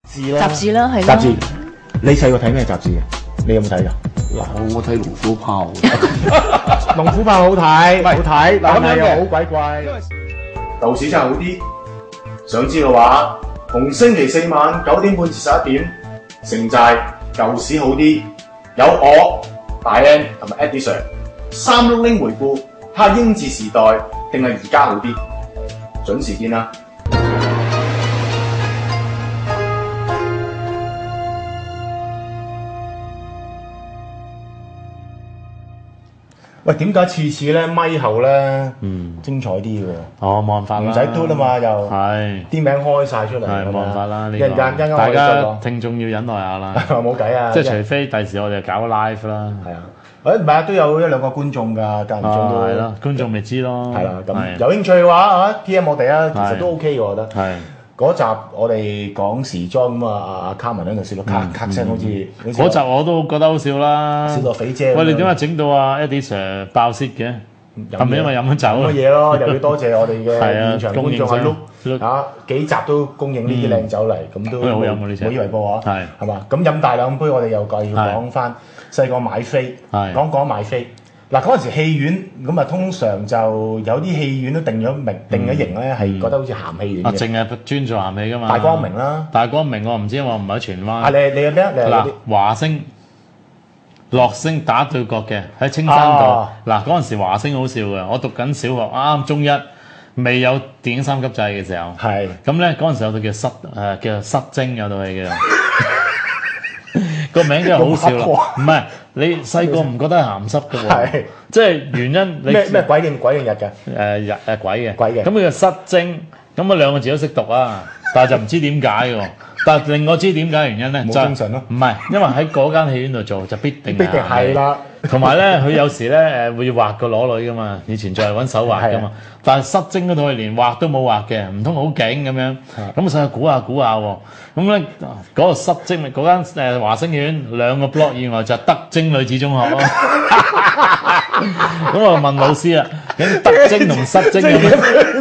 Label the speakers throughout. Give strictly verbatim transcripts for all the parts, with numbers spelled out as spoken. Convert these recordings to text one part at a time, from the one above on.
Speaker 1: 誌啦，
Speaker 2: 雜誌啦，係
Speaker 1: 雜誌
Speaker 2: 咯。
Speaker 1: 你細個睇咩雜誌嘅？你有冇睇㗎？
Speaker 3: 嗱，我睇龍虎豹，
Speaker 1: 龍虎豹好睇，好睇，
Speaker 3: 嗱咁樣嘅
Speaker 1: 但係又好鬼貴。舊時真係好啲。想知嘅話，逢星期四晚九點半至十一點，城寨舊時好啲，有我大 N 同埋 Eddie Sir 三碌拎回顧，睇下英治時代定係而家好啲，準時見啦。喂，點解次次咧咪後咧
Speaker 4: 嗯
Speaker 1: 精彩啲嘅？
Speaker 4: 哦，冇辦法啦，
Speaker 1: 唔使嘟啊嘛，又
Speaker 4: 係
Speaker 1: 啲名開晒出嚟，
Speaker 4: 係冇辦法啦，呢
Speaker 1: 一陣間一陣間
Speaker 4: 個大
Speaker 1: 我哋再
Speaker 4: 家
Speaker 1: 講
Speaker 4: 聽眾要忍耐下啦，
Speaker 1: 冇計啊！
Speaker 4: 即係除非第時我哋搞 live 啦，
Speaker 1: 係啊，誒唔係啊，都有一兩個觀眾㗎，間唔中都
Speaker 4: 係啦，觀眾咪知咯，
Speaker 1: 係啦。咁
Speaker 4: 係
Speaker 1: 有興趣嘅話啊，P M 我哋啊，其實
Speaker 4: 係
Speaker 1: 都 OK 嘅，我覺得。
Speaker 4: 係
Speaker 1: 嗰集我哋講時裝咁啊，阿阿卡文喺度笑到咔咔聲，好似好似
Speaker 4: 嗰集我都覺得好笑啦，
Speaker 1: 笑到肥姐咁樣。
Speaker 4: 喂，你點解整到阿 Eddie Sir 爆泄嘅？係咪因為飲咗酒
Speaker 1: 咁嘅
Speaker 4: 啊？
Speaker 1: 嘢咯？又要多謝我哋嘅
Speaker 4: 係啊
Speaker 1: 現場觀眾阿
Speaker 4: 供應商
Speaker 1: Look 啊，幾集都供應呢啲靚酒嚟，咁都
Speaker 4: 好好飲喎呢隻
Speaker 1: 冇以為報啊，
Speaker 4: 係
Speaker 1: 係嘛？咁飲大兩杯，我哋又繼續講翻細個買飛，
Speaker 4: 係
Speaker 1: 講講買飛。嗱嗰陣時戲院咁啊，通常就有啲戲院都定咗名、定咗型咧，係覺得好似鹹戲院
Speaker 4: 啊，
Speaker 1: 嘅。
Speaker 4: 淨係專做鹹戲噶嘛？
Speaker 1: 大光明啦，
Speaker 4: 大光明我唔知，我唔喺荃灣。
Speaker 1: 啊你你有咩啊？你有
Speaker 4: 嗱
Speaker 1: 啲，
Speaker 4: 華星、樂星打對角嘅喺青山道
Speaker 1: 啊。
Speaker 4: 嗱嗰陣時華星好笑嘅，我讀緊小學，啱啱中一，未有電影三級制嘅時候。
Speaker 1: 係
Speaker 4: 咁咧嗰陣時有套叫失誒叫失精有套戲叫，個名真係好笑啦。唔係你細個唔覺得係鹹濕嘅喎
Speaker 1: 係，
Speaker 4: 即係原因你
Speaker 1: 咩咩鬼定鬼定日嘅？
Speaker 4: 誒日誒鬼嘅，
Speaker 1: 鬼嘅
Speaker 4: 咁佢就失精，咁啊兩個字都識讀啊，但係就唔知點解喎。但係令我知點解原因咧，
Speaker 1: 冇
Speaker 4: 就係
Speaker 1: 精神咯
Speaker 4: 唔係因為喺嗰間戲院度做就必定
Speaker 1: 必定係啦。
Speaker 4: 同埋咧，佢有時咧誒會畫個裸女噶嘛，以前仲係揾手畫噶嘛。但係失精嗰套係連畫都冇畫嘅，唔通好勁咁樣？咁上去估下估下喎。咁咧嗰個失精嗰間誒華星院兩個 block 以外就係德精女子中學咯。咁我問老師啦，咁德精同失精有咩？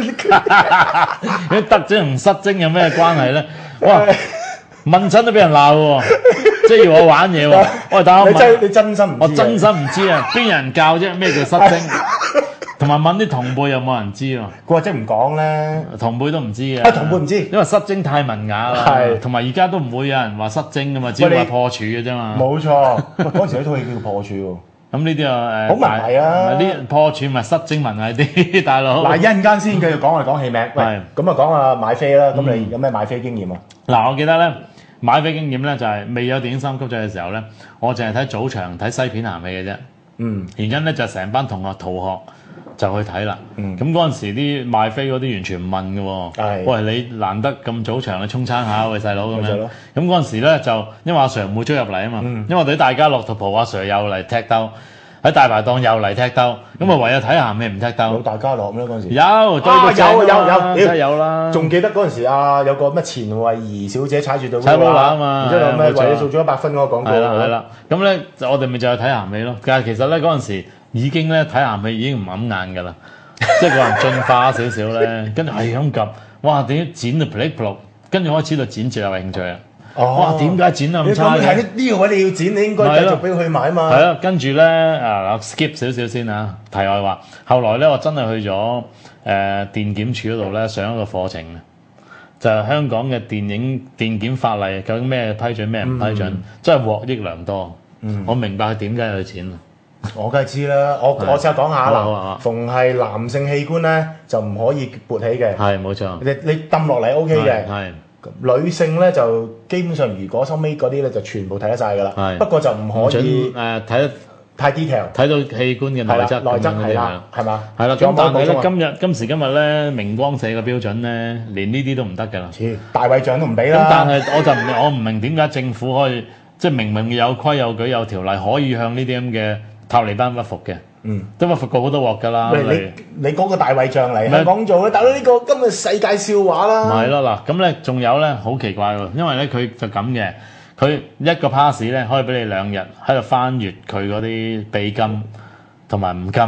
Speaker 4: 咁德精同失精有咩關係咧？哇！問親都俾人鬧喎，即係要我玩嘢喎。喂，但我
Speaker 1: 你真
Speaker 4: 問，
Speaker 1: 你真心唔知啊
Speaker 4: 我真心唔知啊，邊有人教啫？咩叫失精？同埋問啲同輩有冇人知喎？
Speaker 1: 佢話即係唔講咧，
Speaker 4: 同輩都唔知嘅。
Speaker 1: 啊同輩唔知
Speaker 4: 因為失精太文雅啦。
Speaker 1: 係
Speaker 4: 同埋而家都唔會有人話失精噶嘛，只會話破處嘅啫嘛。
Speaker 1: 冇錯。喂嗰陣時有套戲叫做破處喎。
Speaker 4: 咁呢啲啊誒，
Speaker 1: 好文藝啊
Speaker 4: 唔係呢破處咪失精文藝啲，大佬。
Speaker 1: 嗱，一陣間先繼續講我哋講戲名。喂，
Speaker 4: 係
Speaker 1: 咁啊講下買飛啦。咁你有咩買飛經驗啊？
Speaker 4: 嗱，我記得咧買飛經驗咧就係未有電影三級制嘅時候咧，我淨係睇早場睇西片鹹戲嘅啫。
Speaker 1: 嗯，
Speaker 4: 原因咧就係成班同學逃學就去睇啦。
Speaker 1: 嗯
Speaker 4: 咁嗰陣時啲賣飛嗰啲完全唔問嘅喎。
Speaker 1: 係
Speaker 4: 喂，你難得咁早場，你沖餐下喂細佬咁樣
Speaker 1: 咪就係咯。
Speaker 4: 咁嗰陣時咧就因為阿 Sir 唔會追入嚟啊嘛。
Speaker 1: 嗯
Speaker 4: 因為我哋啲大家樂圖蒲阿 Sir 又嚟踢兜，喺大排檔又嚟踢兜，咁啊唯有睇鹹戲唔踢
Speaker 1: 有
Speaker 4: 兜。
Speaker 1: 大家樂咩嗰陣時？
Speaker 4: 有，對
Speaker 1: 啊
Speaker 4: 個正
Speaker 1: 有有有
Speaker 4: 啦梗係有啦。
Speaker 1: 仲記得嗰陣時啊，有個咩錢惠儀小姐踩住對
Speaker 4: 踩 roller 啊嘛
Speaker 1: 然之後有咩
Speaker 4: 係冇錯
Speaker 1: 為咗做咗一百分嗰個廣告。
Speaker 4: 係啦係啦，咁咧就我哋咪就係睇鹹戲咯。但係其實咧嗰陣時已經咧睇鹹戲已經唔揞眼㗎啦，即係個人進化少少咧，跟住係咁撳，哇點解剪到 play play，跟住開始就剪接有興趣啊！
Speaker 1: 哦
Speaker 4: 哇點解剪得
Speaker 1: 你
Speaker 4: 咁差嘅？
Speaker 1: 咁係呢個位你要剪，你應該繼續俾佢去買啊嘛。
Speaker 4: 係啦，跟住咧啊 skip 少少先啊，題外話。後來咧我真係去咗誒、呃、電檢處嗰度咧上一個課程啊，就係、香港嘅電影電檢法例究竟咩批准咩唔批准，
Speaker 1: 嗯
Speaker 4: 真係獲益良多。
Speaker 1: 嗯
Speaker 4: 我明白佢點解有錢啊！
Speaker 1: 我梗係知啦，我
Speaker 4: 係
Speaker 1: 我試下講下
Speaker 4: 好啊好啊
Speaker 1: 嗱，逢係男性器官咧就唔可以勃起嘅，
Speaker 4: 係冇錯，
Speaker 1: 你你抌落嚟 O K 嘅。
Speaker 4: 係
Speaker 1: 女性咧就基本上，如果收尾嗰啲咧就全部睇得晒㗎啦。
Speaker 4: 係
Speaker 1: 不過就唔可
Speaker 4: 準
Speaker 1: 以
Speaker 4: 誒睇得
Speaker 1: 太 detail。
Speaker 4: 睇到器官嘅內
Speaker 1: 係啦，
Speaker 4: 質
Speaker 1: 內質係啦
Speaker 4: 咁樣嗰啲啊，
Speaker 1: 係嘛？
Speaker 4: 係啦。
Speaker 1: 仲有冇
Speaker 4: 咁但係咧
Speaker 1: 補充啊
Speaker 4: 今日今時今日咧明光社嘅標準咧，連呢啲都唔得㗎啦。
Speaker 1: 切大衛獎都唔俾
Speaker 4: 咁
Speaker 1: 啦。
Speaker 4: 但係我就唔我唔明點解政府可以即係明明有規有矩有條例，可以向呢啲咁嘅塔利班屈服嘅，
Speaker 1: 嗯，
Speaker 4: 都屈服過好多鑊㗎啦。
Speaker 1: 喂，
Speaker 4: 例
Speaker 1: 你你嗰個大衛將嚟
Speaker 4: 咪
Speaker 1: 香港做咧，大佬呢個今日世界笑話
Speaker 4: 如
Speaker 1: 啦。
Speaker 4: 咪係咯嗱，咁咧仲有咧好奇怪喎，因為咧佢就咁嘅，佢一個 pass 咧可以俾你兩日喺度翻閱佢嗰啲秘金同埋唔金，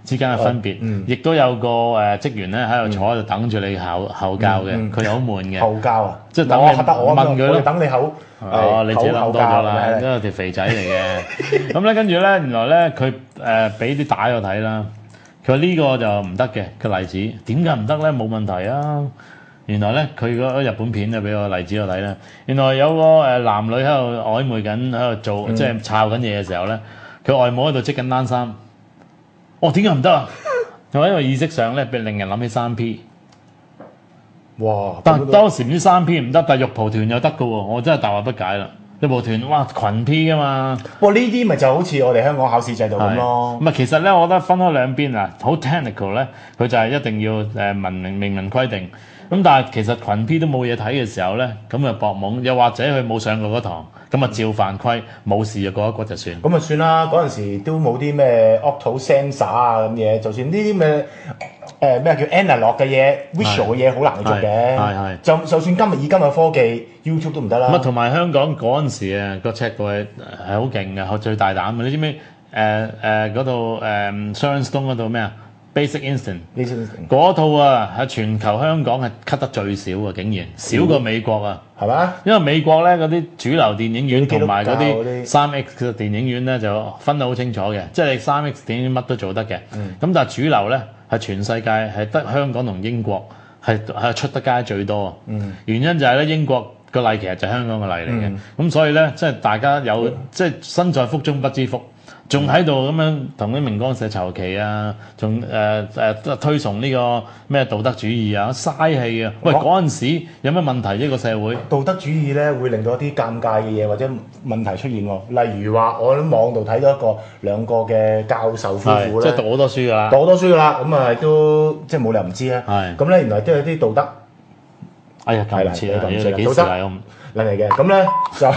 Speaker 4: 之間嘅分別，
Speaker 1: 嗯
Speaker 4: 亦都有個誒職員咧喺度坐喺度等住你後後教嘅，佢又好悶嘅。
Speaker 1: 後教啊，
Speaker 4: 即係等你
Speaker 1: 我得我
Speaker 4: 問佢咯
Speaker 1: 我哋等你口。
Speaker 4: 哦，你自己諗多咗啦，
Speaker 1: 係
Speaker 4: 因為條肥仔嚟嘅。咁咧跟住咧，原來咧佢誒俾啲帶我睇啦。佢話呢個就唔得嘅個例子，點解唔得咧？冇問題啊！原來咧佢嗰日本片就俾個例子我睇啦。原來有個誒男女喺度曖昧緊，喺度做、嗯、即係抄緊嘢嘅時候咧，佢外母喺度織緊冷衫。哦，點解唔得啊？就因為意識上咧，俾令人諗起三 P。
Speaker 1: 哇！
Speaker 4: 但當時唔知三 P 唔得，但係肉蒲團又得嘅喎，我真係大惑不解啦。肉蒲團哇群 P 噶嘛。
Speaker 1: 不過呢啲咪就好似我哋香港考試制度咁咯。
Speaker 4: 唔係，其實咧，我覺得分開兩邊啊，好 technical 咧，佢就係一定要誒文明明文規定。咁但係其實群 P 都冇嘢睇嘅時候咧，咁就搏懵，又或者佢冇上過嗰堂，咁啊照犯規，冇事就過一過就算。
Speaker 1: 咁啊算啦，嗰陣時都冇啲咩 opto sensor 啊咁嘢，就算呢啲咩誒咩叫 analog 嘅嘢 visual 嘅嘢好難去做嘅。係係。就就算今日以今日科技 YouTube 都唔得啦。
Speaker 4: 咁啊，同埋香港嗰陣時啊，個尺度係係好勁嘅，最大膽嘅。你知唔知誒誒嗰度誒 Sharon Stone 嗰度咩啊？Basic Instinct 嗰套啊，喺全球香港係 cut 得最少啊，竟然少過美國啊，係嘛？因為美國咧嗰啲主流電影院同埋嗰啲三 X 嘅電影院咧就分得好清楚嘅，即係你三 X 電影院乜都做得嘅。咁、嗯、但係主流咧係全世界係得香港同英國係係出得街最多。嗯、原因就係咧英國個例其實就係香港個例嚟嘅，咁、嗯、所以咧即係大家有、嗯、即係身在福中不知福。仲喺度咁樣同啲明光社籌旗啊，仲誒誒推崇呢個咩道德主義啊，嘥氣啊！喂，嗰陣時有咩問題呢個社會？
Speaker 1: 道德主義咧會令到一啲尷尬嘅嘢或者問題出現喎。例如話，我喺網度睇到一個兩個嘅教授夫婦咧，
Speaker 4: 即係讀好多書㗎啦，
Speaker 1: 讀好多書㗎啦，咁啊都即係冇理由唔知啊。係咁咧，原來都有啲道德。
Speaker 4: 哎呀，咁唔似啊！
Speaker 1: 道
Speaker 4: 德
Speaker 1: 嚟嚟嘅，咁咧就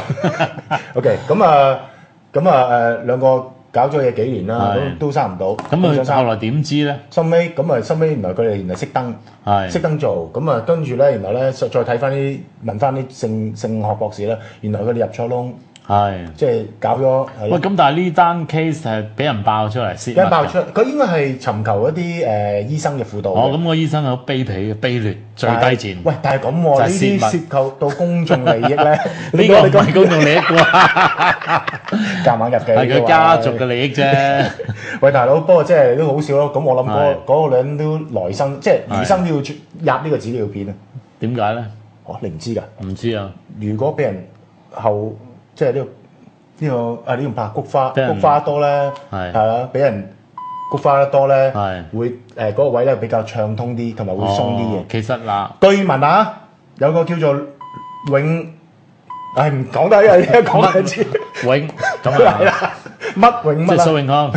Speaker 1: OK。咁啊，咁啊誒兩個。搞咗嘢幾年啦，都都生唔到。
Speaker 4: 咁佢後來點知咧？
Speaker 1: 收尾咁啊，收尾原來佢哋原來熄燈，熄燈做。咁啊，跟住咧，原來咧再睇翻啲問翻啲性性學博士咧，原來佢哋入錯窿。係，即係搞咗。
Speaker 4: 喂，咁但係呢單 case 係俾人爆出嚟，
Speaker 1: 俾人爆出嚟，佢應該係尋求一啲誒、呃、醫生嘅輔導。
Speaker 4: 哦，咁個醫生係好卑鄙嘅、卑劣、最低賤。
Speaker 1: 喂，但係咁喎，呢啲涉及到公眾利益咧，呢
Speaker 4: 個唔係公眾利益喎，
Speaker 1: 夾硬入嘅。
Speaker 4: 係佢家族嘅利益啫。
Speaker 1: 喂，大佬，不過即係都好笑咯。咁我諗嗰嗰個女人都來生，即係餘生都要入呢個紙尿片啊？點解咧？哦，你唔知㗎？唔知啊。如果俾人後即係呢、呢個呢、呢個啊呢種白菊花，菊花多咧，係係啦，俾人菊花得多咧，係會誒嗰、呃嗰個位咧比較暢通啲，同埋會鬆啲嘅。其實嗱，據聞啊，有個叫做永，唉唔講得，因為一講就知永咁啊，乜永乜即係蘇永康，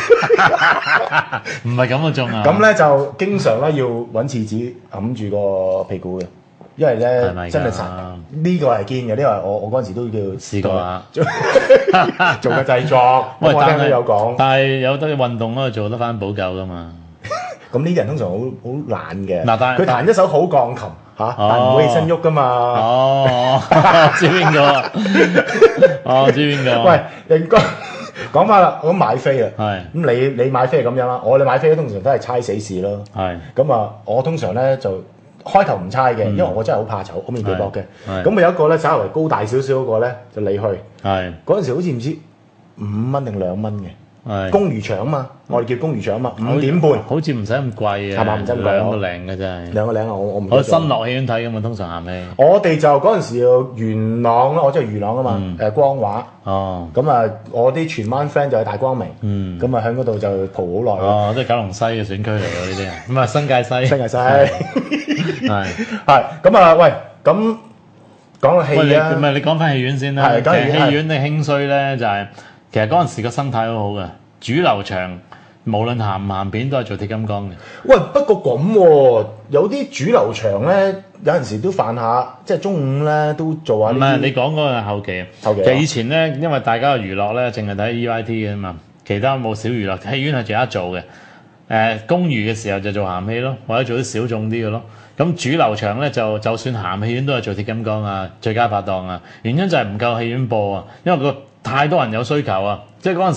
Speaker 1: 唔係咁嘅種啊。咁咧就經常咧要揾廁紙揞住個屁股嘅。因為咧真係實，呢個係堅嘅，呢個係我我嗰陣時都叫試過啦，做嘅製作。喂，我聽都有講，但係有得運動咯，做得翻補救噶嘛。咁呢啲人通常好好懶嘅。嗱，但係佢彈一手好鋼琴嚇，但係唔會起身喐噶嘛。哦，知邊個啊？哦，知邊個？喂，應該講翻啦，我咁買飛啦。係。咁你你買飛係咁樣啦，我哋買飛通常都係猜死事咯。係。咁啊，我通常咧就。開頭唔猜嘅，因為我真係好怕醜，好面皮薄嘅。咁咪有一個咧，稍微高大少少嗰個咧，就你去。係嗰陣時好似唔知五蚊定兩蚊嘅。係公餘場啊嘛，我哋叫公餘場啊嘛，五點半。好似唔使咁貴啊，係嘛？唔使咁貴，兩個零嘅真係。兩個零啊，我我唔。我新樂戲院睇嘅嘛，通常係咪？我哋就嗰陣時元朗啦，我即係元朗啊嘛，誒光華。哦。咁啊，我啲荃灣 friend 就係大光明。嗯。咁啊，喺嗰度就蒲好耐。哦，即係九龍西嘅選區嚟㗎呢啲啊。咁啊，新界西。新界西。係係咁啊！喂，咁講個戲啊，唔係你講翻戲院先啦。其實戲院你興衰咧，就係其實嗰陣時個生態好好嘅，主流場無論鹹唔鹹片都係做鐵金剛嘅。喂，不過咁喎，有啲主流場咧，有陣時都犯下，即係中午咧都做下。唔係你講嗰個係後期，後期其實以前咧，因為大家嘅娛樂咧，淨係睇 E Y T 嘅嘛，其他冇小娛樂，戲院係仲有得做嘅。誒、呃，公餘嘅時候就做鹹戲咯，或者做啲小眾啲嘅咯。咁主流場咧就就算鹹戲院都係做鐵金剛啊、最佳拍檔啊，原因就係唔夠戲院播啊，因為個太多人有需求啊，即係嗰陣時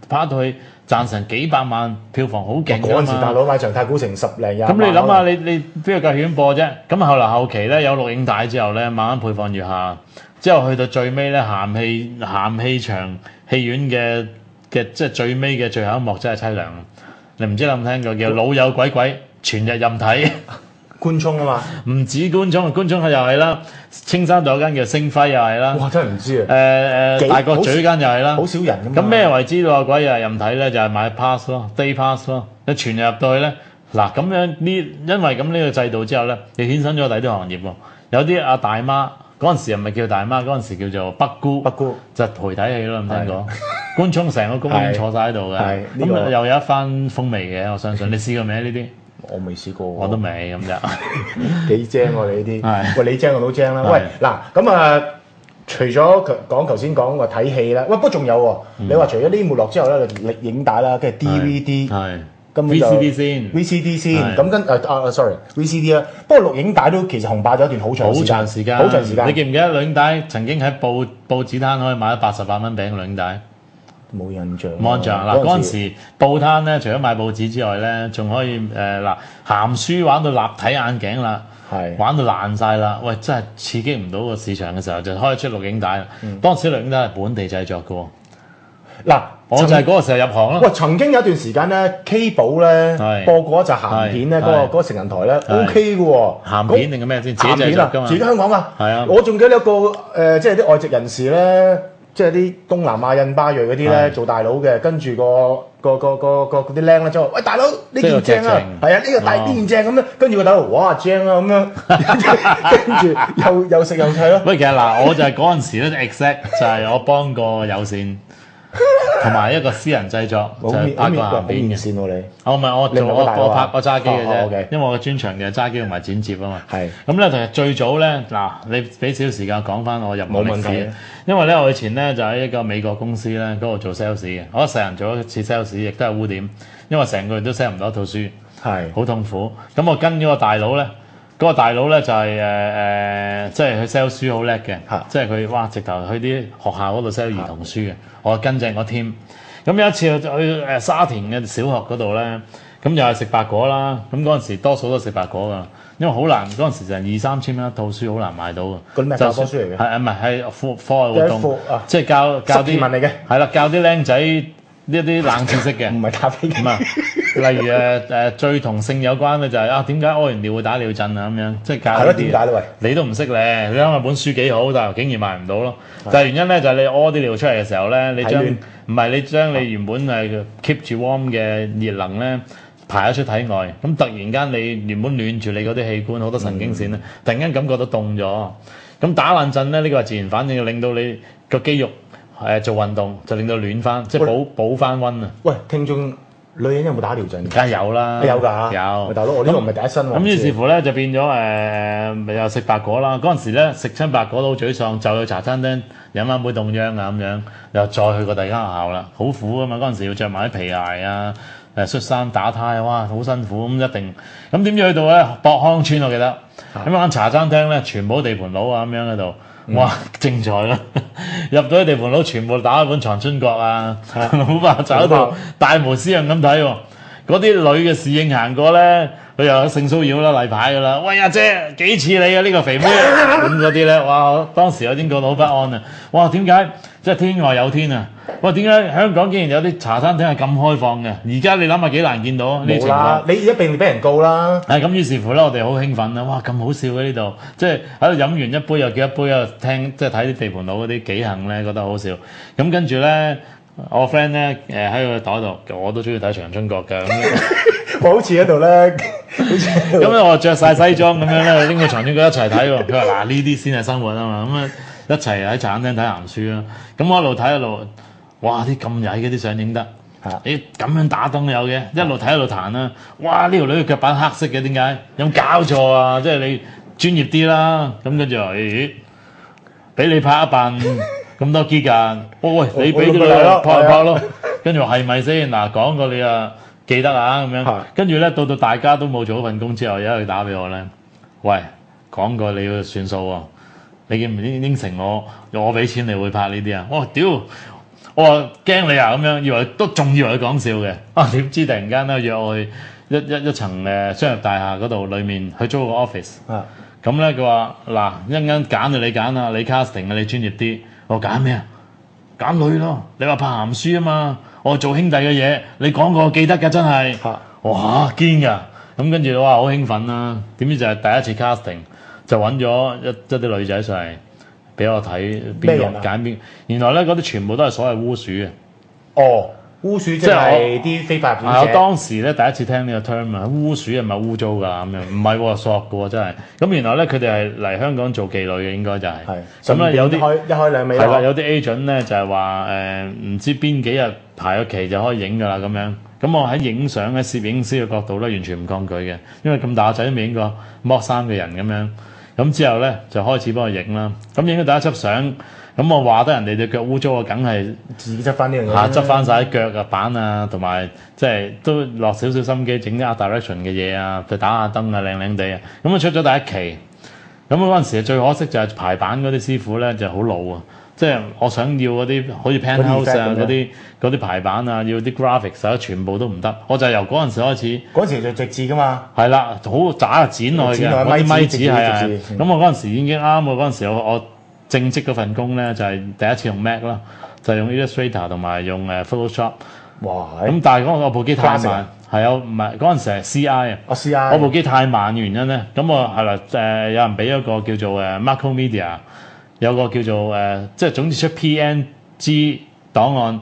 Speaker 4: 拍到去賺成幾百萬票房，好勁㗎
Speaker 2: 嗰陣時大
Speaker 4: 嘛。
Speaker 2: 佬買場太古城十零廿
Speaker 4: 咁
Speaker 2: 萬。
Speaker 4: 你諗下，你你邊個夠犬播啫？咁後來後期咧有錄影帶之後咧，慢慢配放月下，之後去到最尾咧鹹戲鹹戲場戲院嘅嘅即係最尾嘅最後一幕真係凄涼。你唔知你有冇聽過叫老友鬼鬼全日任睇？
Speaker 2: 官涌啊嘛。
Speaker 4: 唔止觀眾，觀眾又係啦，青山道有間叫星輝又係啦，
Speaker 2: 哇！真係唔知啊。
Speaker 4: 誒誒
Speaker 2: 幾
Speaker 4: 大角咀間又係啦，
Speaker 2: 好少人㗎嘛。
Speaker 4: 咁咩為之老友鬼又係任睇咧？就係、買 pass 咯，day pass 咯，你全日入到去咧，嗱咁樣呢，因為咁呢個制度之後咧，你衍生咗第啲行業喎，有啲阿大媽。嗰陣時又唔係叫大媽，嗰陣時叫做北姑，
Speaker 2: 北姑
Speaker 4: 就陪睇戲咯，唔聽過。觀眾成個公園坐晒喺度嘅，
Speaker 2: 係呢個
Speaker 4: 咁又有一番風味嘅，我相信。你試過未呢啲？
Speaker 2: 我未試過喎。
Speaker 4: 我都未咁就。
Speaker 2: 幾精喎你呢啲。
Speaker 4: 係
Speaker 2: 喂，你精我都精啦。
Speaker 4: 係
Speaker 2: 喂，嗱咁啊，除咗講頭先講話睇戲啦，喂，不過仲有喎。你話除咗呢啲沒落之後咧，你影帶啦，跟住 D V D。
Speaker 4: 係。
Speaker 2: 咁
Speaker 4: V C D 先
Speaker 2: ，V C D 先，
Speaker 4: 係
Speaker 2: 咁跟誒啊，sorry，V C D 啦。不過錄影帶都其實紅爆咗一段好長
Speaker 4: 好
Speaker 2: 時間，
Speaker 4: 長時間，
Speaker 2: 好長時間。
Speaker 4: 你記唔記得錄影帶曾經喺報報紙攤可以買到八十八蚊餅錄影帶？
Speaker 2: 冇印象。
Speaker 4: 冇印象嗱，嗰陣時報攤咧，除咗賣報紙之外咧，仲可以誒嗱鹹書玩到立體眼鏡啦，
Speaker 2: 係
Speaker 4: 玩到爛晒啦。喂，真係刺激唔到個市場嘅時候，就開出錄影帶啦。
Speaker 2: 嗯
Speaker 4: 當時錄影帶係本地製作嘅喎。
Speaker 2: 嗱，
Speaker 4: 我就係嗰個時候入行咯。
Speaker 2: 喂，曾經有一段時間咧，K 寶咧
Speaker 4: 係
Speaker 2: 播過一集鹹片咧，嗰個
Speaker 4: 係
Speaker 2: 嗰個成人台咧 OK 嘅喎。
Speaker 4: 鹹片定係咩先？自己
Speaker 2: 鹹片啊，
Speaker 4: 製作㗎嘛
Speaker 2: 自。己香港㗎。
Speaker 4: 係啊
Speaker 2: 我仲記得有個誒，即係啲外籍人士咧，即係啲東南亞印巴裔嗰啲咧
Speaker 4: 係
Speaker 2: 做大佬嘅，跟住個個個個個嗰啲僆咧就話：喂，大佬呢件正啊，
Speaker 4: 即係個劇情
Speaker 2: 係啊，呢個大
Speaker 4: 哦
Speaker 2: 呢件正咁樣。跟住個大佬哇正啊咁樣，跟住又又食又睇咯。
Speaker 4: 喂，其實嗱，我就係嗰陣時咧，exact 就係我幫過有線同埋一個私人製作，就係拍過鹹片嘅。
Speaker 2: 線喎你。
Speaker 4: 我唔係我
Speaker 2: 你唔
Speaker 4: 做我
Speaker 2: 係個大佬啊
Speaker 4: 我拍我揸機嘅
Speaker 2: 哦哦
Speaker 4: 啫
Speaker 2: ，OK，
Speaker 4: 因為我嘅專長就係揸機同埋剪接啊嘛。
Speaker 2: 係
Speaker 4: 咁咧，其實最早咧，嗱，你俾少少時間講翻我入行歷史
Speaker 2: 冇問題啊。
Speaker 4: 因為咧，我以前咧就喺一個美國公司咧嗰度做 sales 嘅，我成日做一次 sales，亦都係污點，因為成個月都 sell 唔到一套書，
Speaker 2: 係
Speaker 4: 好痛苦。咁我跟咗個大佬咧，嗰、個大佬咧就係誒誒，即係佢 sell 書好叻嘅
Speaker 2: 嚇，
Speaker 4: 即係佢哇直頭去啲學校嗰度 sell 兒童書嘅，我跟正個 team。咁有一次去去誒沙田嘅小學嗰度咧，咁又係食白果啦。咁嗰陣時多數都食白果㗎，因為好難嗰陣時就係二三千蚊一套書，好難買到㗎。
Speaker 2: 嗰啲咩教科書嚟嘅
Speaker 4: 係唔係係課課外活
Speaker 2: 即係
Speaker 4: 動
Speaker 2: 課啊，
Speaker 4: 即係教教
Speaker 2: 實驗
Speaker 4: 啲
Speaker 2: 文嚟嘅
Speaker 4: 係啦，教啲僆仔呢一啲冷知識嘅。
Speaker 2: 唔係咖啡機？
Speaker 4: 唔係，例如誒誒最同性有關嘅就係、啊點解屙完尿會打尿震啊咁樣，即係教
Speaker 2: 係咯
Speaker 4: 呢啲
Speaker 2: 點解咧喂
Speaker 4: 你都唔識咧，你諗下本書幾好，但係竟然賣唔到咯。就係原因咧，就係、你屙啲尿出嚟嘅時候咧，你將
Speaker 2: 體暖
Speaker 4: 唔係你將你原本係 keep 住 warm 嘅熱能咧排咗出體外，咁突然間你原本暖住你嗰啲器官好多神經線咧，突然間感覺到凍咗，咁打冷震咧呢個係自然反應，令到你個肌肉誒做運動就令到暖翻，即係補補翻温啊！
Speaker 2: 喂，聽眾女人有冇打尿震？
Speaker 4: 梗係有啦，
Speaker 2: 有㗎
Speaker 4: 有
Speaker 2: 喂大佬我呢個唔係第一身喎
Speaker 4: 咁於
Speaker 2: 唔知
Speaker 4: 是乎咧就變咗誒，咪又食白果啦。嗰陣時咧食親白果都好沮喪，就去茶餐廳飲翻杯凍央啊咁樣，又再去過第二間學校啦，好苦啊嘛！嗰陣時要着埋啲皮鞋啊，誒恤衫打呔，哇，好辛苦咁一定。咁點知去到咧博康村我記得，咁間茶餐廳咧全部都地盤佬啊咁樣喺度。哇！精彩啦！入到啲地盤佬，全部打開本《藏春閣》啊，老伯就喺度大無私樣咁睇喎。嗰啲女嘅侍應行過咧，佢又有性騷擾啦、例牌噶啦。喂阿姐，幾似你啊？呢、個肥妹咁嗰啲咧，哇！我當時我已經覺得好不安啊！哇！點解即係天外有天啊？哇！點解香港竟然有啲茶餐廳係咁開放嘅？而家你諗下幾難見到啊？呢啲情況
Speaker 2: 冇啦，。你一定俾人告啦。
Speaker 4: 係咁，於是乎咧，我哋好興奮啦！哇，咁好笑嘅呢度，即係喺度飲完一杯又叫一杯，又聽即係睇啲地盤佬嗰啲幾行咧，覺得好笑。咁跟住咧，我 friend 咧誒喺個袋度，我都中意睇長春國㗎。咁
Speaker 2: 我好似喺度咧，好似喺度
Speaker 4: 咁咧我着晒西裝咁樣咧，拎個長春國一齊睇喎。佢話嗱呢啲先係生活啊嘛，咁啊一齊喺茶餐廳睇鹹書啦。咁我一路睇一路，哇！啲咁曳嘅啲相影得。
Speaker 2: 嚇
Speaker 4: 你咁樣打燈有嘅，一路睇一路彈啦。哇！呢條女嘅腳板黑色嘅，點解？有冇搞錯啊？即係你專業啲啦。咁跟住話，咦？俾你拍一扮咁多機㗎？哦喂，你俾啲女
Speaker 2: 我我我
Speaker 4: 拍咪拍咯。跟住話係咪先？嗱，講過你啊記得啊咁樣
Speaker 2: 係。
Speaker 4: 跟住咧，到到大家都冇做嗰份工之後，有一日佢打俾我咧，喂，講過你要算數喎。你應唔應應承我？我俾錢你會拍呢啲啊？我話屌！ 我話驚你啊咁樣，以為都仲以為佢講笑嘅，啊點知突然間咧約我去一一一層誒商業大廈嗰度裡面去租個 office。
Speaker 2: 啊，
Speaker 4: 咁咧佢話嗱一陣間揀就你揀啊，你 casting 啊，你專業啲。我揀咩啊？揀女咯。你話拍鹹書啊嘛，我做兄弟嘅嘢，你講過我記得㗎真係。
Speaker 2: 啊
Speaker 4: 哇堅㗎！咁跟住哇好興奮啦。點知就係第一次 casting 就揾咗一一啲女仔上嚟俾我睇邊個
Speaker 2: 咩人啊
Speaker 4: 揀邊。原來咧嗰啲全部都係所謂污鼠嘅。
Speaker 2: 哦，污鼠即係啲非法入
Speaker 4: 係我
Speaker 2: 境者。
Speaker 4: 當時咧第一次聽呢個 term 啊，污鼠係咪污糟㗎咁樣？唔係喎，索㗎喎真係。咁原來咧佢哋係嚟香港做妓女嘅，應該就係、
Speaker 2: 係
Speaker 4: 咁咧有啲
Speaker 2: 開一開兩尾
Speaker 4: 係啦，
Speaker 2: 咯。
Speaker 4: 有啲 agent 咧就係話誒唔知邊幾日排咗期就可以影㗎啦咁樣。咁我喺影相喺攝影師嘅角度咧，完全唔抗拒嘅，因為咁大個仔都未影過剝衫嘅人咁樣。咁之後咧就開始幫佢影啦。咁影咗第一輯相，咁我話得人哋隻腳污糟啊，梗係
Speaker 2: 自己執翻呢樣嘢。
Speaker 4: 嚇執翻晒啲腳啊板啊，同埋即係都落少少心機整啲 art direction 嘅嘢啊，佢打下燈啊靚靚地啊。咁啊出咗第一期，咁嗰陣時最可惜就係排版嗰啲師傅咧就好老啊。即係我想要嗰啲好似 penthouse 啊嗰啲嗰啲排版啊，要啲 graphics 啊，全部都唔得。我就由嗰陣時開始，
Speaker 2: 嗰陣時就直字噶嘛。
Speaker 4: 係啦，好渣啊剪落去嘅，
Speaker 2: 剪落去
Speaker 4: 我啲咪
Speaker 2: 咪紙
Speaker 4: 紙係啊。
Speaker 2: 直字
Speaker 4: 咁我嗰陣時已經啱喎，嗰陣時我我正職嗰份工咧就係第一次用 Mac 啦，就係用 Illustrator 同埋用誒 Photoshop。
Speaker 2: 哇！
Speaker 4: 咁但係嗰我部機太
Speaker 2: Classic
Speaker 4: 慢，係啊，唔係嗰陣時係 C I 啊。
Speaker 2: 我試下。
Speaker 4: 我部機太慢嘅原因咧，咁我係啦誒，有人俾一個叫做誒 Macromedia。有個叫做誒、呃，即係總之出 P N G 檔案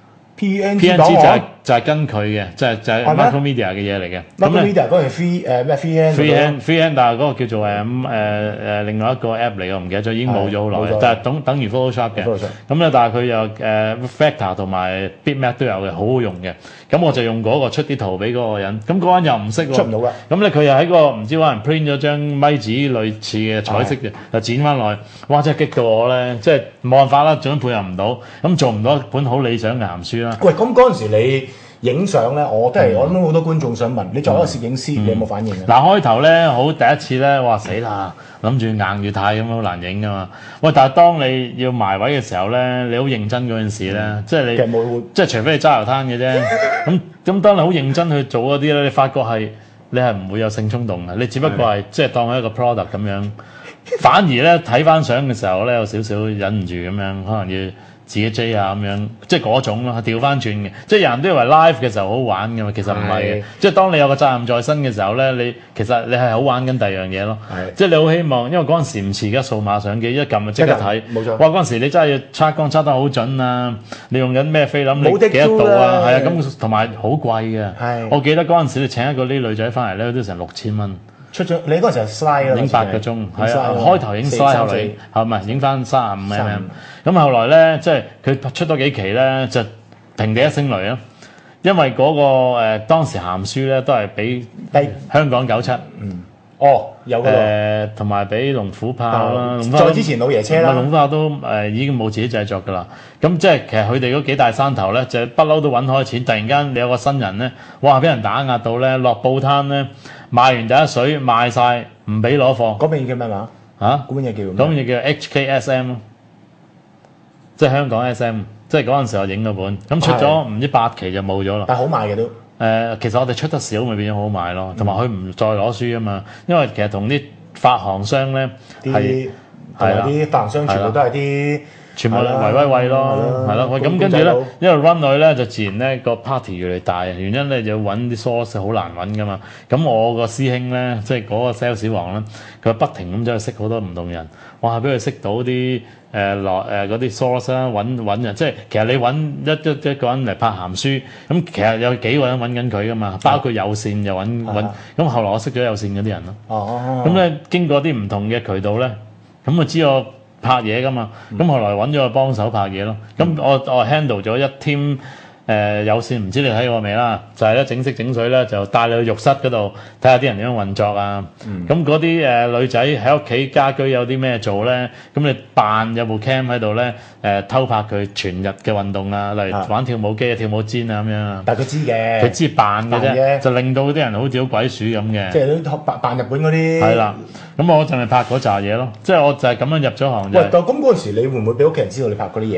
Speaker 2: P N
Speaker 4: ，P
Speaker 2: G
Speaker 4: N G 就係、
Speaker 2: 檔案。
Speaker 4: 就係、跟佢嘅，就係、就係、
Speaker 2: 係咩
Speaker 4: Macromedia 嘅嘢嚟嘅。咁
Speaker 2: Macromedia 嗰係 free 誒咩 freehand
Speaker 4: freehand freehand，但係嗰個叫做誒咁誒誒另外一個 app 嚟，我唔記得咗，已經冇咗好耐
Speaker 2: 係冇咗。
Speaker 4: 但係等等於 Photoshop 嘅。
Speaker 2: Photoshop
Speaker 4: 咁咧，但係佢有誒 Vector 同埋 Bitmap 都有嘅，好好用嘅。咁我就用嗰個出啲圖俾嗰個人，咁嗰個人又唔識喎，
Speaker 2: 出唔到㗎。
Speaker 4: 咁咧佢又喺個唔知可能 print 咗張咪紙類似嘅彩色嘅，就剪翻落去，哇！真係激到我咧，即係冇辦法啦，總配合唔到，咁做唔到一本好理想嘅鹹書啦。
Speaker 2: 喂，咁嗰陣時你影相咧，我都係我諗好多觀眾想問，你作為一個攝影師，你有冇反應啊？
Speaker 4: 嗱，開頭咧好第一次咧，哇死啦！諗住硬住太咁好難影噶嘛。喂，但係當你要埋位嘅時候咧，你好認真嗰陣時咧，即係你
Speaker 2: 其實冇
Speaker 4: 即係除非你揸油灘嘅啫。咁咁當你好認真去做嗰啲咧，你發覺係你係唔會有性衝動嘅，你只不過係即係當佢一個 product 咁樣。反而咧睇翻相嘅時候咧，有少少忍唔住咁樣，可能要自己追下咁樣，即係嗰種咯，調翻轉嘅。即係人都以為 live 嘅時候好玩嘅嘛，其實唔係嘅
Speaker 2: 係。
Speaker 4: 即係當你有個責任在身嘅時候咧，你其實你係好玩緊第二樣嘢咯。
Speaker 2: 係
Speaker 4: 即係你好希望，因為嗰陣時唔似而家數碼相機，一撳就即刻睇。
Speaker 2: 冇錯
Speaker 4: 哇！嗰陣時你真係要測光測得好準啊！你用緊咩菲林？你
Speaker 2: 冇的
Speaker 4: 幾多度啊？
Speaker 2: 啦
Speaker 4: 係啊，咁同埋好貴嘅。
Speaker 2: 係
Speaker 4: 我記得嗰陣時你請一個呢女仔翻嚟咧，都成六千蚊。
Speaker 2: 出咗你嗰陣時係 slide 啦，
Speaker 4: 影八個鐘，係啊，
Speaker 2: 開
Speaker 4: 開頭影 slide，後嚟係咪影翻三十五 mm？咁後來咧，即係佢出多幾期咧，就平地一聲雷咯。因為嗰、那個誒、呃、當時鹹書咧都係俾
Speaker 2: 低
Speaker 4: 香港九七，
Speaker 2: 哦，有嗰個
Speaker 4: 誒同埋俾龍虎豹啦，龍虎豹
Speaker 2: 再之前老爺車啦
Speaker 4: 唔係龍虎豹都誒、呃、已經冇自己製作㗎啦。咁即係其實佢哋嗰幾大山頭咧，就不嬲都揾開錢。突然間你有個新人咧，哇！俾人打壓到咧，落報攤咧賣完第一水賣晒，唔俾攞貨。
Speaker 2: 嗰邊叫咩話？
Speaker 4: 嚇，
Speaker 2: 嗰邊嘢叫咩
Speaker 4: 咁嘢叫 H K S M 咯，即係香港 S M，即係嗰陣時我影嗰本，咁出咗唔知八期就冇咗啦。
Speaker 2: 但係好賣嘅都。
Speaker 4: 誒，其實我哋出得少，咪變咗好賣咯。同埋佢唔再攞書啊嘛，因為其實同啲發行商咧係
Speaker 2: 啲同埋啲發行商全部都係啲
Speaker 4: 全部
Speaker 2: 係啦
Speaker 4: 維威惠咯，係咯。喂，咁跟住咧，因為 run 落去咧，就自然咧個 party 越嚟越大，原因咧就要揾啲 source 好難揾噶嘛。咁我個師兄咧，即係嗰個 sales 王咧，佢不停咁走去識好多唔同人，哇！俾佢識到啲誒落誒嗰啲 source 啦，揾揾人，即係其實你揾一一一個人嚟拍鹹書，咁其實有幾個人揾緊佢噶嘛，包括有線又揾揾，咁後來我識咗有線嗰啲人咯。
Speaker 2: 哦，
Speaker 4: 咁咧經過啲唔同嘅渠道咧，咁我知我拍嘢噶嘛，咁、嗯、後來揾咗個幫手拍嘢咯。咁、嗯、我我 handle 咗一 team 誒有線，唔知你睇過未啦？就係、是、咧整色整水咧，就帶你去浴室嗰度睇下啲人點樣運作啊。咁嗰啲誒女仔喺屋企家居有啲咩做咧？咁你扮有部 cam 喺度咧，誒、呃、偷拍佢全日嘅運動啊，例如玩跳舞機啊、跳舞氈啊咁樣啊。
Speaker 2: 但係佢知嘅，
Speaker 4: 佢知扮嘅啫，就令到啲人好似好鬼鼠咁嘅。
Speaker 2: 即係都扮扮日本嗰啲。
Speaker 4: 係啦，咁我就係拍嗰扎嘢咯，即係我就係咁樣入咗行。
Speaker 2: 喂，但咁嗰陣時，你會唔會俾屋企人知道你拍嗰啲嘢嘅？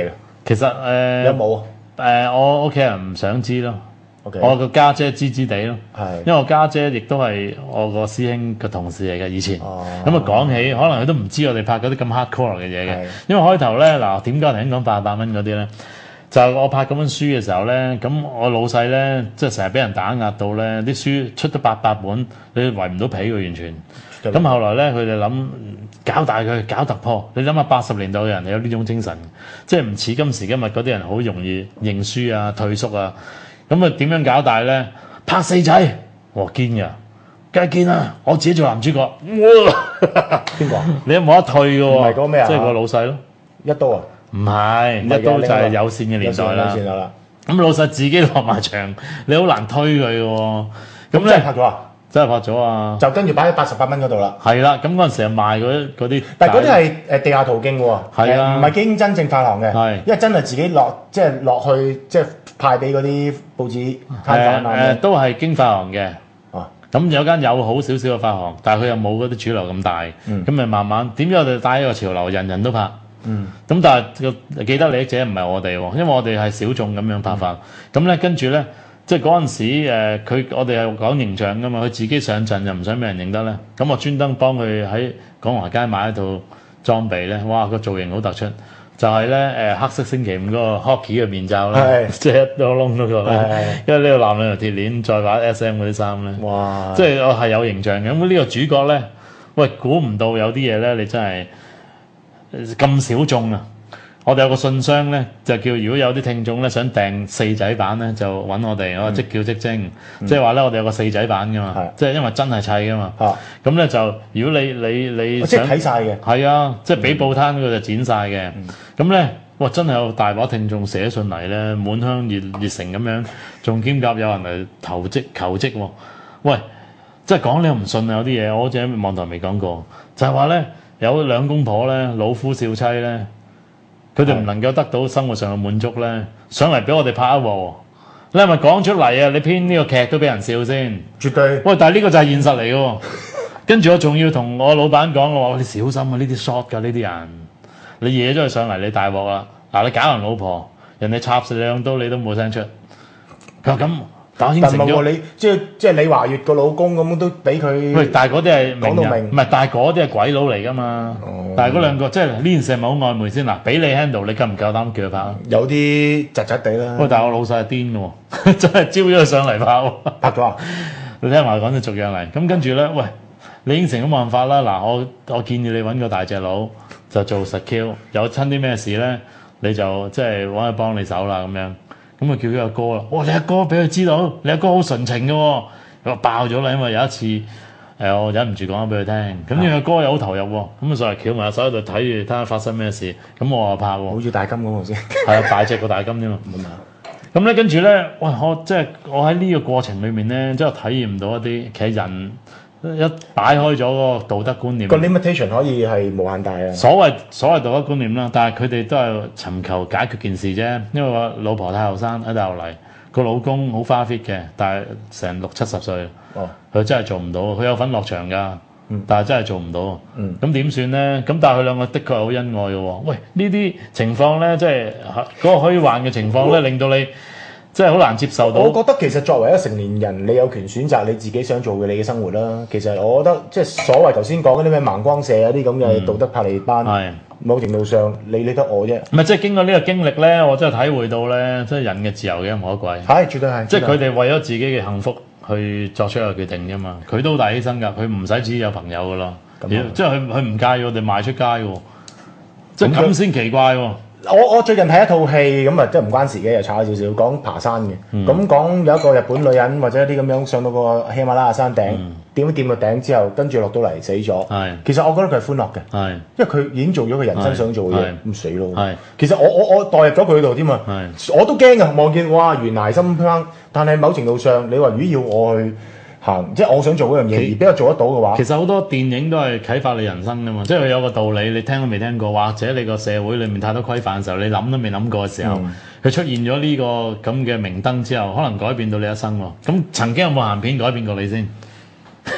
Speaker 4: 其實誒
Speaker 2: 有冇啊
Speaker 4: 誒，我屋企人唔想知咯。
Speaker 2: ？OK，
Speaker 4: 我個家姐知知地咯，
Speaker 2: 係
Speaker 4: 因為我家姐亦都係我個師兄嘅同事嚟嘅以前。
Speaker 2: 哦
Speaker 4: 咁啊講起，可能佢都唔知我哋拍嗰啲咁 hardcore 嘅嘢嘅
Speaker 2: 係。
Speaker 4: 因為開頭咧嗱，點解頭先講八百蚊嗰啲咧？就係我拍嗰本書嘅時候咧，咁我老細咧即係成日俾人打壓到咧，啲書出得八百本，你圍唔到皮嘅完全。咁後來咧，佢哋諗搞大佢，搞突破。你諗下八十年代嘅人有呢種精神，即係唔似今時今日嗰啲人好容易認輸啊、退縮啊。咁啊點樣搞大咧？拍四仔，我堅㗎，梗係堅啦！我自己做男主角，哇！
Speaker 2: 邊個啊？
Speaker 4: 你都冇得退嘅喎，
Speaker 2: 唔係嗰個咩啊
Speaker 4: 即係個老細咯。
Speaker 2: 一刀啊？
Speaker 4: 唔係，
Speaker 2: 唔係嘅
Speaker 4: 一刀就係有線嘅年代啦。
Speaker 2: 有線啦。
Speaker 4: 咁老細自己落埋場，你好難推佢嘅喎。咁
Speaker 2: 咁真係
Speaker 4: 咧
Speaker 2: 拍咗啊？
Speaker 4: 真係拍咗啊！
Speaker 2: 就跟住擺喺八十八蚊嗰度啦。
Speaker 4: 係啦，咁嗰陣時係賣嗰啲嗰啲，
Speaker 2: 但係嗰啲係誒地下途徑喎，
Speaker 4: 係啊
Speaker 2: 誒唔係經真正發行嘅，
Speaker 4: 係
Speaker 2: 因為真係自己落即係落去即係派俾嗰啲報紙攤
Speaker 4: 誒
Speaker 2: 販啊
Speaker 4: 誒都係經發行嘅。
Speaker 2: 哦，
Speaker 4: 咁有間友好少少嘅發行，但係佢又冇嗰啲主流咁大，
Speaker 2: 嗯
Speaker 4: 咁咪、慢慢點知我哋帶一個潮流，人人都拍。
Speaker 2: 嗯，
Speaker 4: 咁但係個記得利益者唔係我哋喎，因為我哋係小眾咁樣拍法。咁咧、跟住咧，即係嗰陣時誒，佢、我哋係講形象噶嘛，佢自己上陣又唔想俾人認得咧。咁我專登幫佢喺廣華街買一套裝備咧，哇個造型好突出，就係咧誒黑色星期五嗰個 hockey 嘅面罩啦，
Speaker 2: 係
Speaker 4: 即係一個窿嗰個
Speaker 2: 係係
Speaker 4: 咧，因為呢個攬兩條鐵鏈，再擺 S M 嗰啲衫咧。
Speaker 2: 哇！
Speaker 4: 即係我係有形象嘅。咁呢個主角咧，喂，估唔到有啲嘢咧，你真係咁小眾啊！我哋有個信箱咧，就叫如果有啲聽眾咧想訂四仔版咧，就揾我哋，我即叫即蒸，即係話咧我哋有個四仔版噶嘛
Speaker 2: 係，
Speaker 4: 即係因為真係砌噶嘛。
Speaker 2: 啊，
Speaker 4: 咁咧就如果你你你
Speaker 2: 我即係
Speaker 4: 想
Speaker 2: 睇晒嘅，
Speaker 4: 係啊，即係俾報攤嗰個就剪晒嘅。咁咧、哇，真係有大把聽眾寫信嚟咧，滿腔熱熱誠咁樣，仲兼夾有人嚟投職求職喎。喂，即係講你又唔信啊！有啲嘢我好似喺網台未講過，就係話咧有兩公婆咧，老夫少妻咧，佢哋唔能夠得到生活上嘅滿足咧，上嚟俾我哋拍一鑊喎。你係咪講出嚟啊？你編呢個劇都俾人笑先。
Speaker 2: 絕對
Speaker 4: 喂，但係呢個就係現實嚟嘅喎。跟住我仲要同我老闆講，我話你小心啊！呢啲 short 㗎呢啲人，你惹咗佢上嚟，你大鑊啦！嗱，你搞人老婆，人哋插死你兩刀，你都冇聲出。佢話咁，但我應承咗。
Speaker 2: 但唔係喎，你即係即係李華月個老公咁都俾佢。
Speaker 4: 喂，但係嗰啲係
Speaker 2: 講到明
Speaker 4: 名人，唔係，但係嗰啲係鬼佬嚟㗎嘛。
Speaker 2: 哦
Speaker 4: 但係嗰兩個即係呢件事係咪好曖昧先嗱？俾你 handle，你夠唔夠膽叫佢拍啊？
Speaker 2: 有啲窒窒地啦。
Speaker 4: 喂，但係我老細係癲嘅喎，真係招咗佢上嚟拍喎。
Speaker 2: 拍咗啊？
Speaker 4: 你聽埋講咗逐樣嚟，咁跟住咧，喂，你應承都冇辦法啦。嗱，我我建議你揾個大隻佬就做實 Q，有親啲咩事咧，你就即係揾佢幫你手啦咁樣。咁啊叫佢阿哥啦，哇！你阿哥俾佢知道，你阿哥好純情嘅喎，佢話爆咗啦，因為有一次誒、呃、我忍唔住講咗俾佢聽，咁呢個哥又好投入喎，咁啊上嚟翹埋手喺度睇住睇下發生咩事，咁我話拍喎，
Speaker 2: 好似大金咁喎先。
Speaker 4: 係啊，大隻過大金啫嘛。
Speaker 2: 咁啊，
Speaker 4: 咁咧，跟住咧，喂，我即係我喺呢個過程裏面咧，即係體驗到一啲其實人一擺開咗嗰個道德觀念，
Speaker 2: 個 limitation 可以係無限大啊。
Speaker 4: 所謂所謂道德觀念啦，但係佢哋都係尋求解決件事啫。因為個老婆太後生喺大陸嚟，個老公好花 fit 嘅，但係成六七十歲，
Speaker 2: 哦，
Speaker 4: 佢真係做唔到，佢有份落場㗎。
Speaker 2: 嗯
Speaker 4: 但係真係做唔到，
Speaker 2: 嗯
Speaker 4: 咁點算咧？咁但係佢兩個的確係好恩愛嘅喎。喂，呢啲情況咧，即係嗰個虛幻嘅情況咧，令到你即係好難接受到。
Speaker 2: 我覺得其實作為一個成年人，你有權選擇你自己想做嘅你嘅生活啦。其實我覺得即係所謂頭先講嗰啲咩盲光社啊啲咁嘅道德拍離班，
Speaker 4: 係
Speaker 2: 某程度上你理得我啫。
Speaker 4: 唔係即係經過呢個經歷咧，我真係體會到咧，即係人嘅自由嘅可貴。
Speaker 2: 係，絕對係。
Speaker 4: 即係佢
Speaker 2: 哋
Speaker 4: 哋為咗自己嘅幸福去作出一個決定啫嘛。佢都好大犧牲㗎，佢唔使自己有朋友㗎咯。
Speaker 2: 咁啊
Speaker 4: 即係佢佢唔介意我哋賣出街喎，即係
Speaker 2: 咁佢
Speaker 4: 咁先奇怪喎。
Speaker 2: 我我最近睇一套戲咁啊，即係唔關事嘅，又炒少少講爬山嘅。咁講有一個日本女人或者一啲咁樣上到個喜馬拉雅山頂，點樣掂個頂之後，跟住落到嚟死咗。
Speaker 4: 係
Speaker 2: 其實我覺得佢係歡樂嘅。
Speaker 4: 係
Speaker 2: 因為佢已經做咗佢人生想做嘅嘢
Speaker 4: 係，
Speaker 2: 咁死咯。
Speaker 4: 係
Speaker 2: 其實我我我代入咗佢度添啊，
Speaker 4: 係
Speaker 2: 我都驚㗎，望見哇懸崖深坑，但係某程度上，你話如果要我去行，即係我想做嗰樣嘢，
Speaker 4: 其
Speaker 2: 而俾我做得到嘅話
Speaker 4: 其，實好多電影都係啟發你人生㗎嘛，即係佢有個道理，你聽都未聽過，或者你個社會裡面太多規範嘅時候，你諗都未諗過嘅時候，佢、
Speaker 2: 嗯、
Speaker 4: 出現咗呢個咁嘅明燈之後，可能改變到你一生喎。咁曾經有冇鹹片改變過你先？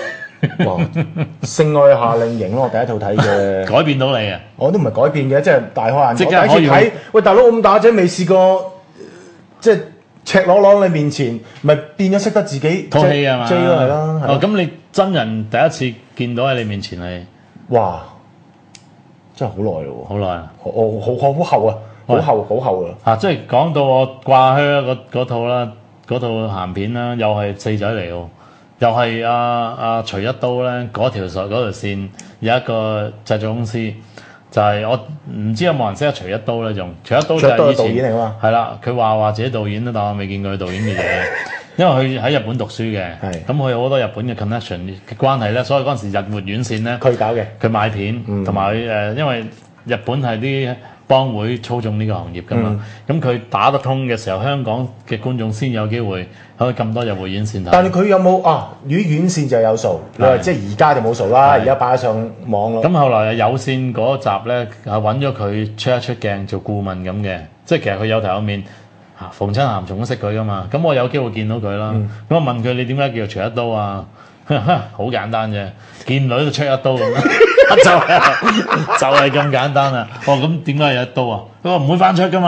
Speaker 2: 哇！性愛夏令營咯，我第一套睇嘅，
Speaker 4: 改變到你啊！
Speaker 2: 我都唔係改變嘅，即係大開眼界。
Speaker 4: 即刻
Speaker 2: 我第一次睇
Speaker 4: 可以，
Speaker 2: 喂大佬我咁打仔未試過，即係赤裸裸你面前，咪變咗識得自己
Speaker 4: 套戲係嘛？
Speaker 2: J 咯係啦。係
Speaker 4: 哦，咁你真人第一次見到喺你面前係
Speaker 2: 哇！真係好耐咯
Speaker 4: 好耐啊！
Speaker 2: 喎，我好好好厚啊，好厚好厚啊！
Speaker 4: 啊，即係講到我掛靴嗰嗰套啦，嗰套鹹片啦，又係四仔嚟喎，又係阿阿徐一刀咧嗰條索嗰條線有一個製作公司，就係、我唔知有冇人識得徐一刀咧，仲徐一刀就
Speaker 2: 徐一刀係導
Speaker 4: 係以前
Speaker 2: 演嚟㗎嘛
Speaker 4: 係啦，佢話話自己導演啦，但我未見過佢導演嘅嘢。因為佢喺日本讀書嘅，
Speaker 2: 係
Speaker 4: 咁佢有好多日本嘅 connection 嘅關係咧，所以嗰陣時日活院線咧，
Speaker 2: 佢搞嘅，
Speaker 4: 佢買片，同埋佢誒，因為日本係啲幫會操縱呢個行業噶嘛，咁佢、打得通嘅時候，香港嘅觀眾先有機會喺咁多日活院線睇。
Speaker 2: 但係佢有冇啊？與院線就有數，你話即係而家就冇數啦，
Speaker 4: 係
Speaker 2: 而家擺咗上網咯。
Speaker 4: 咁後來有線嗰集咧，係揾咗佢出一出鏡做顧問咁嘅，即係其實佢有頭有面。嚇，馮親鹹蟲都識佢噶嘛，咁我有機會見到佢啦。咁、
Speaker 2: 嗯、
Speaker 4: 我問佢你點解叫徐一刀啊？好簡單啫，見女就出一刀咁樣，就係就係咁簡單啊！哦，咁點解有一刀啊？佢話唔會翻出噶嘛。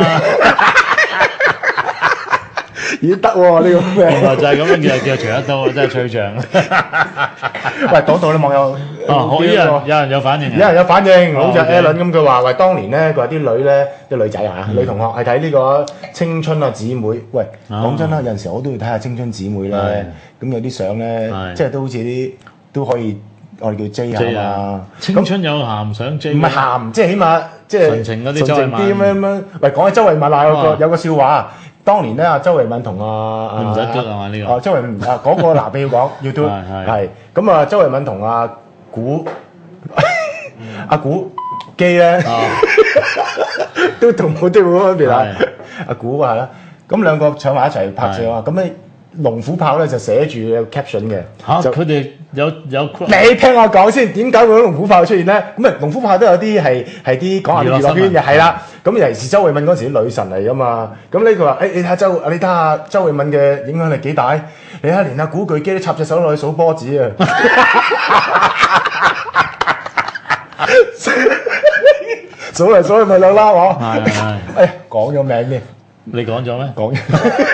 Speaker 2: 咦得喎呢個
Speaker 4: 原來
Speaker 2: 咩？
Speaker 4: 就係咁樣叫叫徐一刀啊，真係吹脹。
Speaker 2: 喂，講到啲網友，
Speaker 4: 哦，好有人有人有反應啊！
Speaker 2: 有人有反應，好似
Speaker 4: 哦 OK
Speaker 2: Alan 咁，佢話喂，當年咧，佢話啲女咧，啲女仔啊，女同學係睇呢個青春啊姊妹。喂，講真啦，有陣時我都要睇下青春姊妹咧。咁有啲相咧，即係都好似啲都可以，我哋叫 J 下
Speaker 4: J
Speaker 2: 嘛
Speaker 4: 啊，。青春有鹹想 J，
Speaker 2: 唔係鹹，即係起碼即係
Speaker 4: 純情嗰啲
Speaker 2: 純情
Speaker 4: 周慧敏
Speaker 2: 啲咁樣咁樣。喂，講起周慧敏啊，有個
Speaker 4: 哇
Speaker 2: 有個笑話，當年咧啊，周慧敏同啊
Speaker 4: 你唔使嘟啊嘛呢個
Speaker 2: 哦，周慧敏啊嗰個嗱，你要講要嘟
Speaker 4: 係係
Speaker 2: 係咁啊，周慧敏同阿古阿古基咧都同冇啲冇分別啊。阿古係啦，咁兩個坐埋一齊拍攝啊，咁咧。龍虎豹咧就寫住有 caption 嘅
Speaker 4: 嚇，
Speaker 2: 就
Speaker 4: 佢哋有有
Speaker 2: 你聽我講先，點解會有龍虎豹出現咧？咁啊，龍虎豹都有啲係係啲講下娛樂圈嘅，係啦。咁尤其是周慧敏嗰陣時啲女神嚟噶嘛。咁呢佢話：誒你睇下周，你睇下周慧敏嘅影響力幾大？你睇下連阿古巨基都插隻手落去數波子啊！數嚟數去咪兩啦喎。
Speaker 4: 係係。
Speaker 2: 誒講咗名添，
Speaker 4: 你講咗咩？
Speaker 2: 講咗。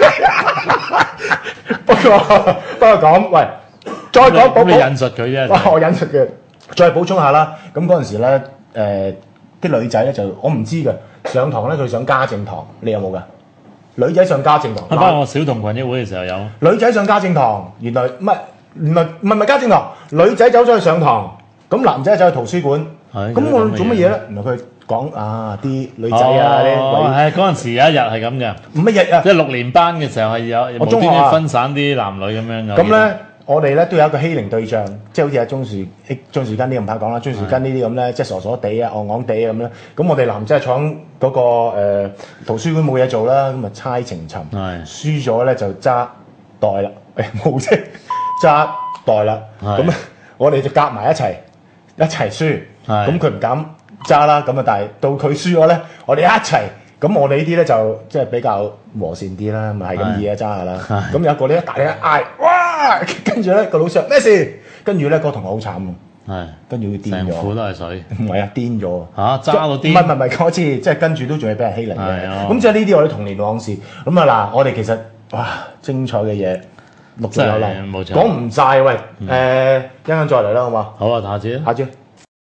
Speaker 2: 不過不過講，喂，再講補
Speaker 4: 咁你
Speaker 2: 補。
Speaker 4: 引述佢啫。
Speaker 2: 哇！我引述嘅，再補充下啦。咁嗰陣時咧，誒啲女仔咧就我唔知嘅，上堂咧佢上家政堂，你有冇㗎？女仔上家政堂，
Speaker 4: 不過我小童群益會嘅時候有。
Speaker 2: 女仔上家政堂，原來唔係原來唔係唔係家政堂，女仔走咗去上堂，咁男仔走去圖書館。
Speaker 4: 係
Speaker 2: 咁我做乜嘢咧？原來佢講啊啲女仔啊啲
Speaker 4: 哦，係嗰陣時有一日係咁嘅，
Speaker 2: 唔乜嘢啊
Speaker 4: 即。係六年班嘅時候係有無端
Speaker 2: 我中學啊
Speaker 4: 端分散啲男女咁樣嘅。
Speaker 2: 咁咧，我哋咧都有一個欺凌對象，即係好似阿鍾樹鍾樹根呢咁唔怕講啦，鍾樹根呢啲咁咧，即係傻傻地啊、戇戇地啊咁咧。咁我哋男仔坐喺嗰個誒圖書館冇嘢做啦，咁啊猜情尋，
Speaker 4: 係
Speaker 2: 輸咗咧就揸袋啦，誒冇啫，揸袋啦。
Speaker 4: 係
Speaker 2: 咁我哋就夾埋一齊一齊輸，
Speaker 4: 係
Speaker 2: 咁佢唔敢揸啦，咁啊但係到佢輸咗咧，我哋一齊。咁我哋呢啲咧就即係比較和善啲啦，咪係咁易啊揸下啦。咁有一個咧一大力一嗌，哇！跟住咧個老師話咩事？跟住咧個同學好慘喎，
Speaker 4: 係
Speaker 2: 跟住佢癲
Speaker 4: 成褲
Speaker 2: 咗。
Speaker 4: 都係水
Speaker 2: 唔係啊，癲咗。
Speaker 4: 嚇，揸到
Speaker 2: 唔係唔
Speaker 4: 癲。
Speaker 2: 係唔係，嗰次即係跟住都仲係俾人欺凌嘅。
Speaker 4: 係啊
Speaker 2: 咁即係呢啲我哋童年往事。咁啊嗱，我哋其實哇精彩嘅嘢陸續有
Speaker 4: 真係
Speaker 2: 嚟，
Speaker 4: 冇錯
Speaker 2: 講唔晒喂。誒一陣間再嚟啦，好嘛？
Speaker 4: 好啊，下次啊。
Speaker 2: 下次。